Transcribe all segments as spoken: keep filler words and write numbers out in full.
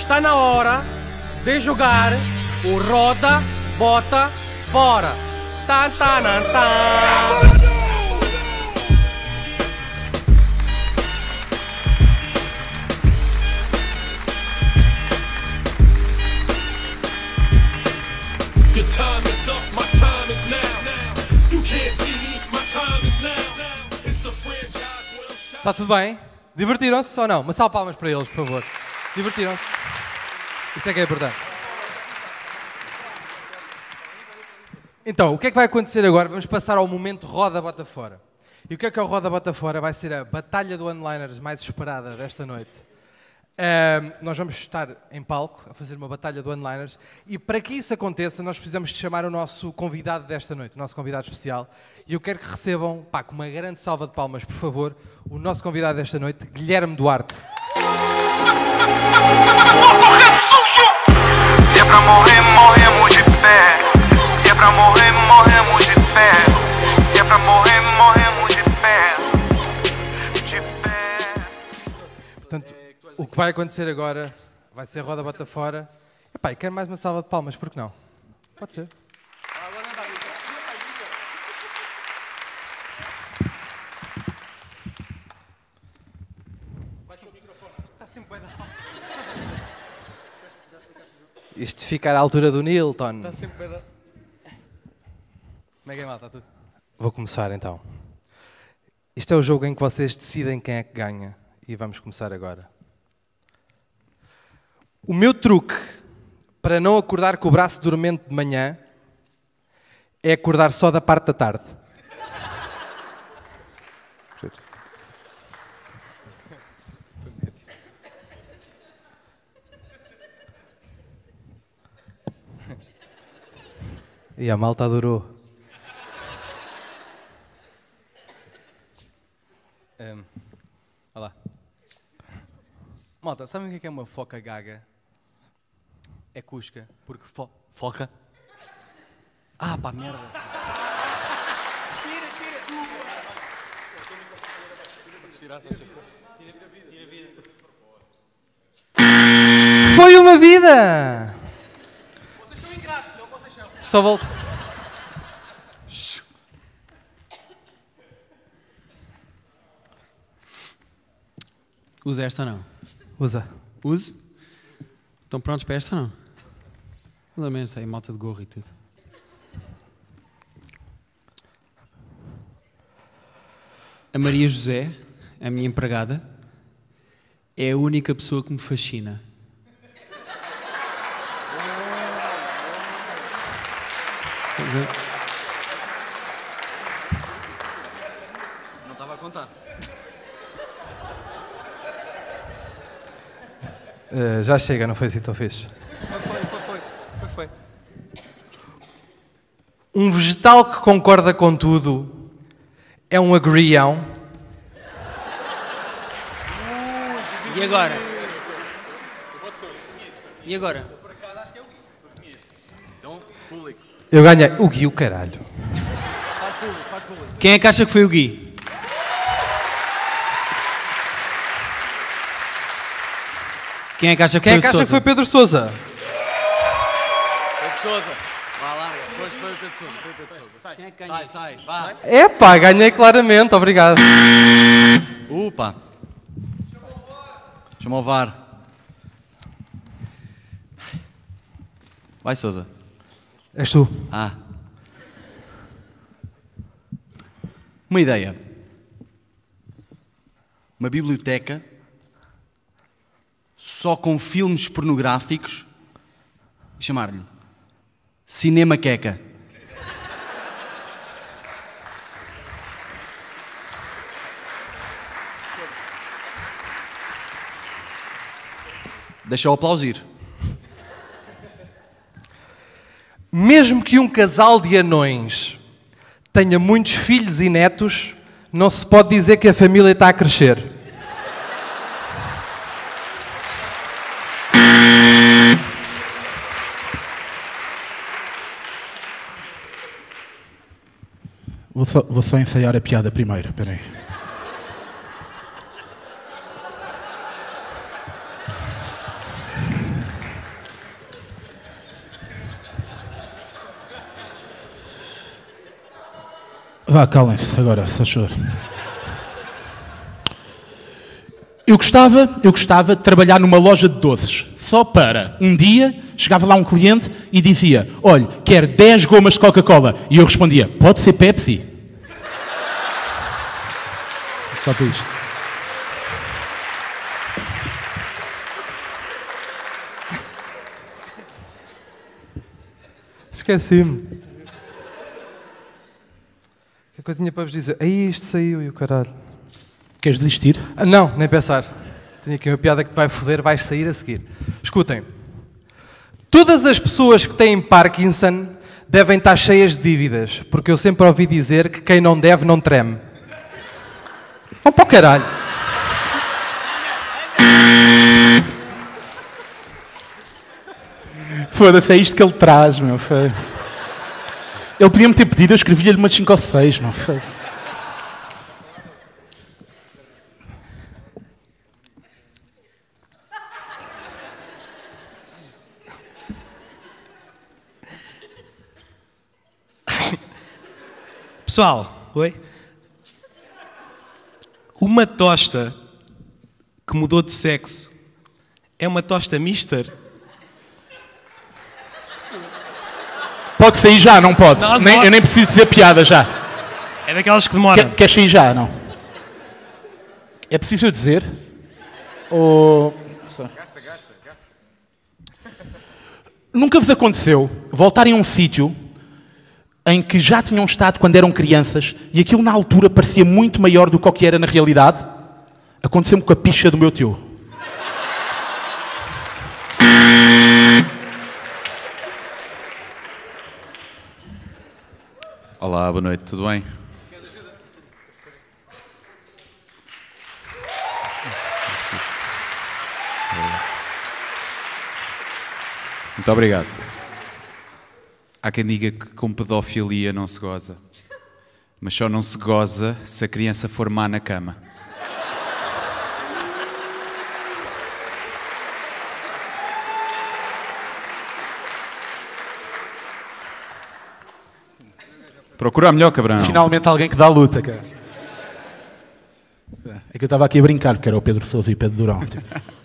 Está na hora de jogar o roda, bota, fora. Tan, tan, tan, tan. Your time is up, my time is now. You can't see me, my time is now. It's the franchise where I'm shining. Está tudo bem? Divertiram-se ou não? Uma salva de palmas para eles, por favor. Divertiram-se? Isso é que é importante. Então, o que é que vai acontecer agora? Vamos passar ao momento Roda Bota Fora. E o que é que é o Roda Bota Fora? Vai ser a batalha do one-liners mais esperada desta noite. Um, nós vamos estar em palco a fazer uma batalha de one-liners e para que isso aconteça nós precisamos de chamar o nosso convidado desta noite, o nosso convidado especial, e eu quero que recebam, pá, com uma grande salva de palmas, por favor, o nosso convidado desta noite, Guilherme Duarte. Se é pra morrer, morremos de pé. Se é pra morrer, morremos de pé. Se é pra morrer, morremos de pé. De pé. Portanto, o que vai acontecer agora vai ser Roda Bota Fora. Epá, eu quero mais uma salva de palmas, por que não? Pode ser. Isto ficar à altura do Nilton. Está sempre bem. Como é que é, malta? Está tudo? Vou começar então. Isto é o jogo em que vocês decidem quem é que ganha. E vamos começar agora. O meu truque para não acordar com o braço dormente de manhã é acordar só da parte da tarde. E a malta adorou. Um, olá. Malta, sabem o que é uma foca gaga? É cusca, porque fo foca. Ah, pá, merda. Tira, tira. Foi uma vida! Vocês são ingratos, é o que vocês são. Só volto. Usa esta ou não? Usa. Use? Estão prontos para esta ou não? Mais ou menos, aí, malta de gorro e tudo. A Maria José, a minha empregada, é a única pessoa que me fascina. Não estava a contar. Uh, já chega, não foi assim tão fixe. Foi, foi, foi, foi, foi. Um vegetal que concorda com tudo é um agrião. E agora? E agora? Então, público. Eu ganhei. O Gui, o caralho. Faz público, faz público. Quem é que acha que foi o Gui? Quem é que acha que Quem foi é que o acha que Sousa? foi Pedro Sousa? Pedro Sousa. Vá lá, depois foi o Pedro Sousa. Foi o Pedro Sousa. Quem é que Sai, sai, vá. Epá, ganhei claramente, obrigado. Upa. Chama o V A R. Vai, Sousa. És tu. Ah. Uma ideia. Uma biblioteca só com filmes pornográficos e chamar-lhe Cinema Queca. Deixa eu aplausir. Mesmo que um casal de anões tenha muitos filhos e netos, não se pode dizer que a família está a crescer. Vou só, vou só ensaiar a piada primeiro, espera aí. Vá, calem-se agora, se achou. Eu gostava, eu gostava de trabalhar numa loja de doces, só para um dia chegava lá um cliente e dizia: olha, quero dez gomas de Coca-Cola. E eu respondia: pode ser Pepsi? Só para isto. Esqueci-me. O que é que eu tinha para vos dizer? Aí isto saiu e o caralho. Queres desistir? Ah, não, nem pensar. Tinha aqui uma piada que te vai foder, vais sair a seguir. Escutem. Todas as pessoas que têm Parkinson devem estar cheias de dívidas, porque eu sempre ouvi dizer que quem não deve não treme. Vão para o caralho. Foda-se, é isto que ele traz, meu. Foda-se. Ele podia-me ter pedido, eu escrevia-lhe umas cinco ou seis, não foda-se. Pessoal, oi? Uma tosta que mudou de sexo é uma tosta mister? Pode sair já, não pode? Não, nem, não. Eu nem preciso dizer piada já. É daquelas que demoram. Quer, queres sair já, não? É preciso eu dizer? Ou... Nunca vos aconteceu voltarem a um sítio em que já tinham estado quando eram crianças e aquilo na altura parecia muito maior do que o que era na realidade? Aconteceu-me com a picha do meu tio. Olá, boa noite, tudo bem? Muito obrigado. Há quem diga que com pedofilia não se goza, mas só não se goza se a criança for má na cama. Procura melhor, cabrão. Finalmente alguém que dá luta, cara. É que eu estava aqui a brincar, porque era o Pedro Sousa e o Pedro Durão. Tipo.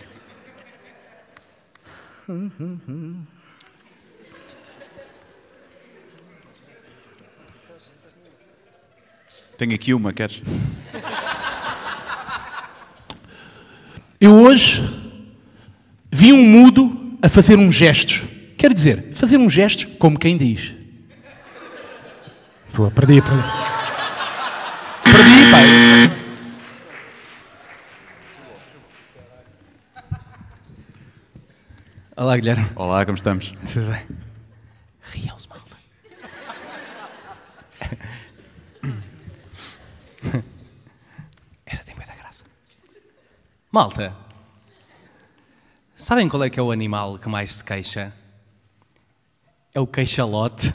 Tenho aqui uma, queres? Eu hoje vi um mudo a fazer um gesto. Quero dizer, fazer um gesto como quem diz. Pô, perdi, perdi. Perdi, pai. Olá, Guilherme. Olá, como estamos? Tudo bem? Riam-se, malta. Era, tem muita graça. Malta, sabem qual é que é o animal que mais se queixa? É o queixalote.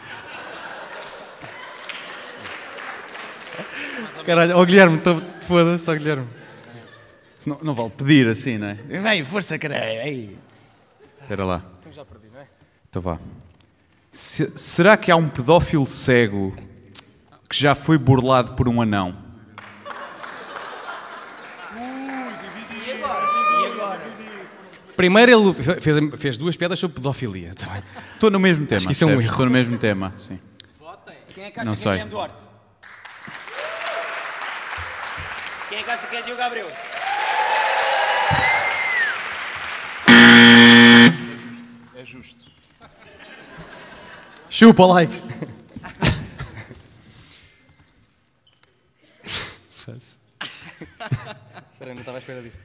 Caralho, ó Guilherme, tô... foda-se, ó Guilherme. Não, não vale pedir assim, não é? Vai, força, caralho, vai. Espera lá. Então já perdi, não é? Então vá. Se- será que há um pedófilo cego que já foi burlado por um anão? Primeiro ele fez, fez duas piadas sobre pedofilia. Estou no mesmo tema. Acho que isso é um percebes? erro. Estou no mesmo tema, sim. Quem é que acha Não que sei. é Guilherme Duarte? Quem é que acha que é Diogo Gabriel? É justo. Chupa, like. Espera, não estava à espera disto.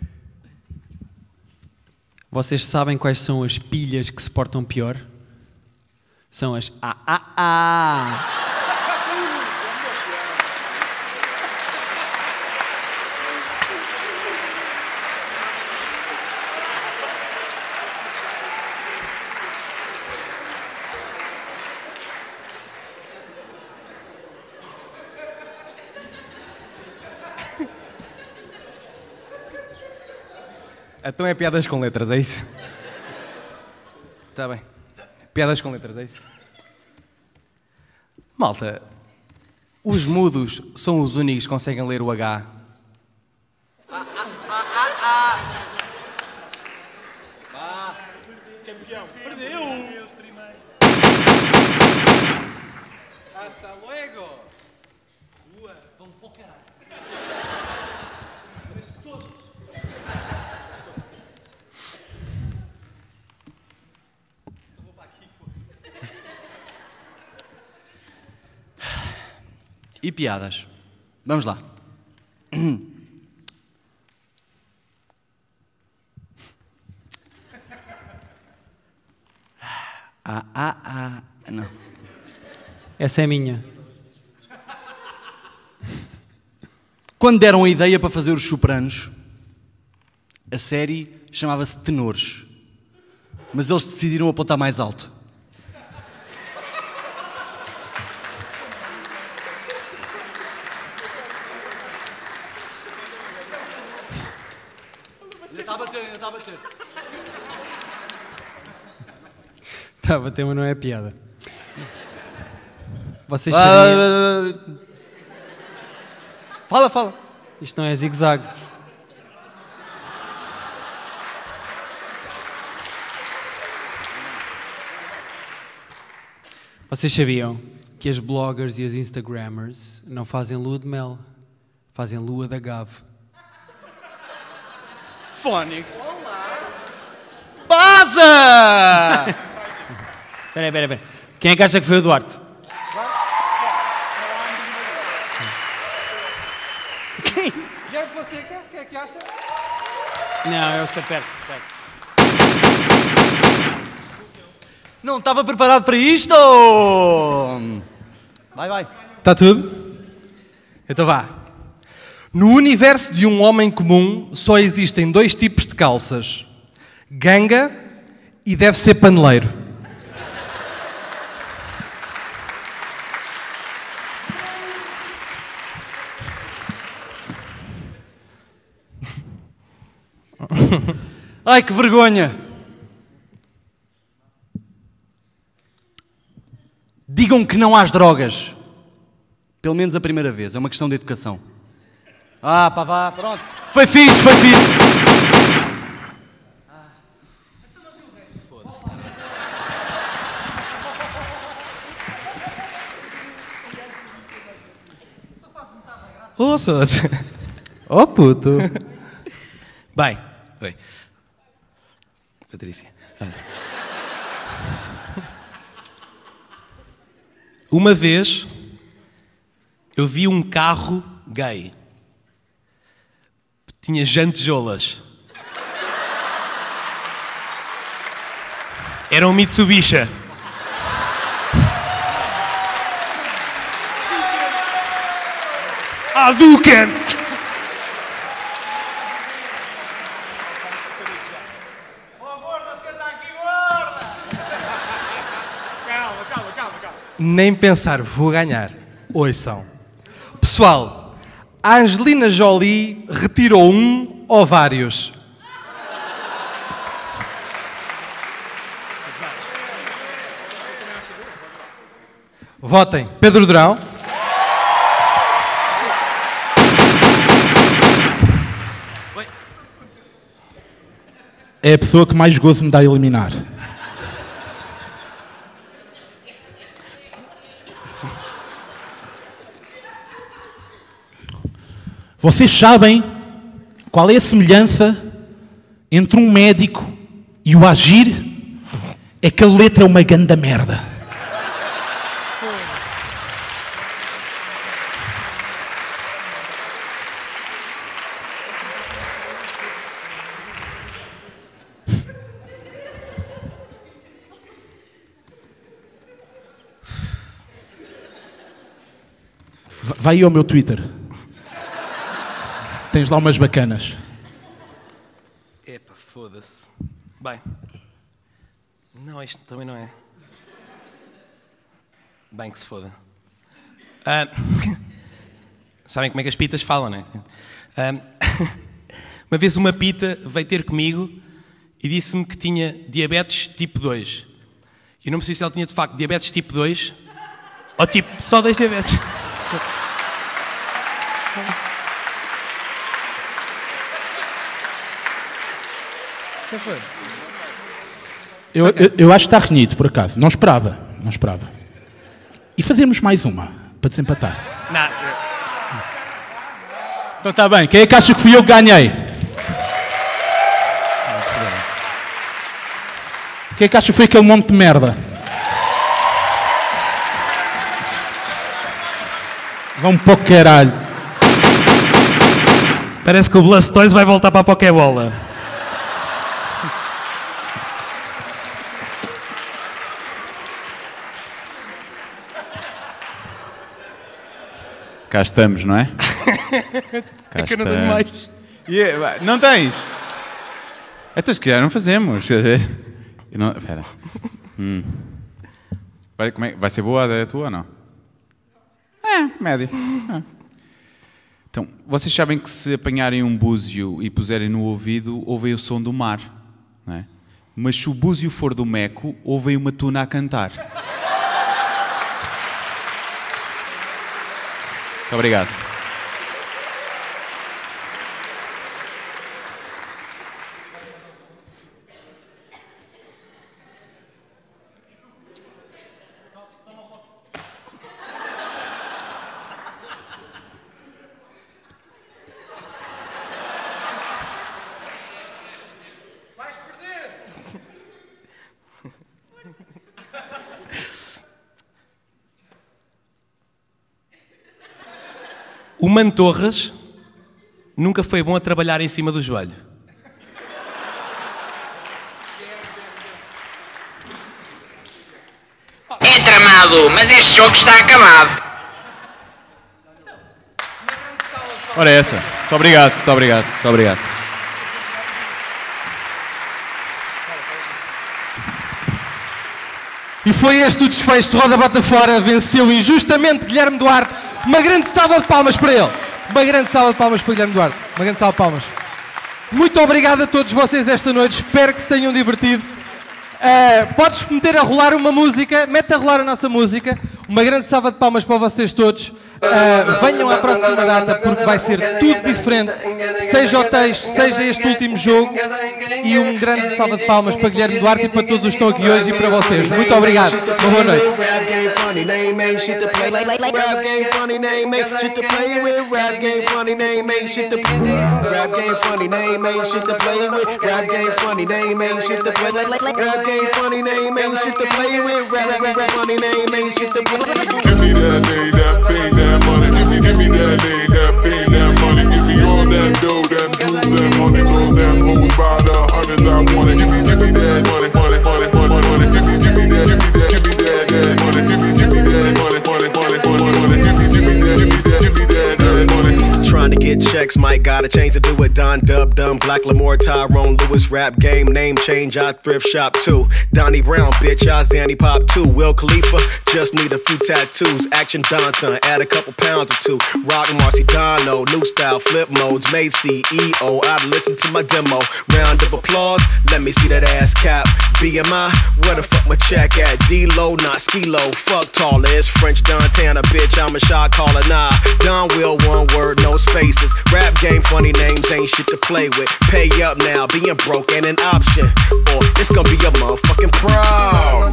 Vocês sabem quais são as pilhas que se portam pior? São as A A A. Então é piadas com letras, é isso? Está bem. Piadas com letras, é isso? Malta, Os mudos são os únicos que conseguem ler o H. Hasta luego! E piadas. Vamos lá. Ah, ah, ah. Não. Essa é minha. Quando deram a ideia para fazer os Sopranos, a série chamava-se Tenores. Mas eles decidiram apontar mais alto. Ainda está a bater, ainda está a bater. Tá, a bater, mas não é piada. Vocês Ah, sabiam... Fala, fala. Isto não é zigue-zague. Vocês sabiam que as bloggers e as instagrammers não fazem lua de mel, fazem lua da gave. Phonics. Baza! Espera aí, espera aí, espera aí. Quem é que acha que foi o Duarte? Quem? Guilherme Fonseca, quem é que acha? Não, eu sou perto, perto. Não estava preparado para isto! Vai, vai. Está tudo? Então vá. No universo de um homem comum só existem dois tipos de calças. Ganga e deve ser paneleiro. Ai, que vergonha! Digam que não às drogas. Pelo menos a primeira vez. É uma questão de educação. Ah, pá, vá, pronto. Foi fixe, foi fixe. Foda-se, cara. Ouça. Oh puto! Bem, bem. Patrícia. Uma vez eu vi um carro gay. Tinha jantejoulas. Era um Mitsubishi. Hadouken! Nem pensar, vou ganhar. Ouçam. Pessoal, a Angelina Jolie retirou um ou vários? Votem. Pedro Durão. É a pessoa que mais gozo me dá a eliminar. Vocês sabem qual é a semelhança entre um médico e o agir? É que a letra é uma ganda merda. Vai aí ao meu Twitter. Tens lá umas bacanas. Epa, foda-se. Bem. Não, isto também não é. Bem que se foda. Ah, sabem como é que as pitas falam, não é? Ah, uma vez uma pita veio ter comigo e disse-me que tinha diabetes tipo dois. Eu não percebi se ela tinha de facto diabetes tipo dois ou tipo só dois diabetes. Quem foi? Eu, eu, eu acho que está renhido, por acaso. Não esperava, não esperava. E fazemos mais uma, para desempatar. Não. Então está bem. Quem é que acha que fui eu que ganhei? Quem é que acha que foi aquele monte de merda? Vão para o caralho. Parece que o Blastoise vai voltar para a Pokébola. Cá estamos, não é? Cá É que eu não tenho mais. Yeah, não tens? Então se calhar não fazemos. Eu não, espera. Hum. Vai, como é, vai ser boa a tua ou não? É, média. É. Então, vocês sabem que se apanharem um búzio e puserem no ouvido, ouvem o som do mar, não é? Mas se o búzio for do Meco, ouvem uma tuna a cantar. Muito obrigado. O Mantorras nunca foi bom a trabalhar em cima do joelho. É tramado, mas este jogo está acabado. Ora essa. Muito obrigado, muito obrigado, muito obrigado. E foi este o desfecho de Roda Bota Fora. Venceu injustamente Guilherme Duarte. Uma grande salva de palmas para ele. Uma grande salva de palmas para Guilherme Duarte. Uma grande salva de palmas. Muito obrigado a todos vocês esta noite. Espero que se tenham divertido. Uh, podes meter a rolar uma música. Mete a rolar a nossa música. Uma grande salva de palmas para vocês todos. Uh, venham à próxima data porque vai ser tudo diferente. Seja o texto, seja este último jogo. E um grande salva de palmas para Guilherme Duarte e para todos os que estão aqui hoje e para vocês. Muito obrigado. Uma boa noite. Give me that day, that fame, that money. Give me, give me that day, that fame, that money. Give me all that dough, that jewels, that money. All that hoes by the hundreds I want it. Give me, give me that money, money, money, money, money. Give me, give me that, give me that, give me that, that money. Give me, give me that money, money, money, money, money. Give me, give me that, give me that, give me that, that money. Trying to get checks, Mike got a change to do it. Don Dub, Dumb, Black Lamore, Tyrone Lewis, rap game, name change, I thrift shop too. Donnie Brown, bitch, I's Danny Pop too. Will Khalifa, just need a few tattoos. Action Donson, add a couple pounds or two. Rock Marcy Dono, new style, flip modes, made C E O. I'd listen to my demo. Round of applause, let me see that ass cap. B M I, where the fuck my check at? D-Lo, not Ski-Lo, fuck taller. It's French Montana, bitch, I'm a shot caller. Nah, Don Will, one word, no spaces. Rap game, funny names, ain't shit to play with. Pay up now, being broke ain't an option. Or it's gonna be a motherfucking problem.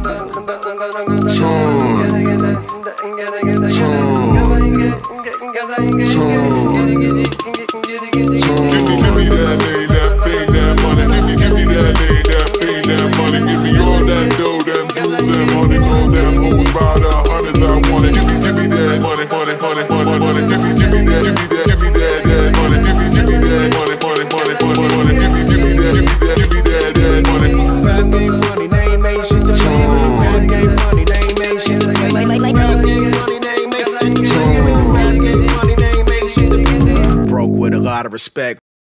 Give me that day, that fame, that money. Give me, give me that day, that fame, that money. Give me all that dough, that jewels, that money. All that hoes by the hundreds I want it. Give me, give me that money, money, money, money, money. Give me, give me that, give me that, give me that, that money. Give me, give me that money, money, money, money, money. Give me, give me that, give me that, give me that, that money. Rap game funny, name ain't shit to play with. Rap game funny, name ain't shit to play with. Rap game funny, name ain't shit to play with. Rap game funny, name ain't shit to play with. Broke with a lot of respect.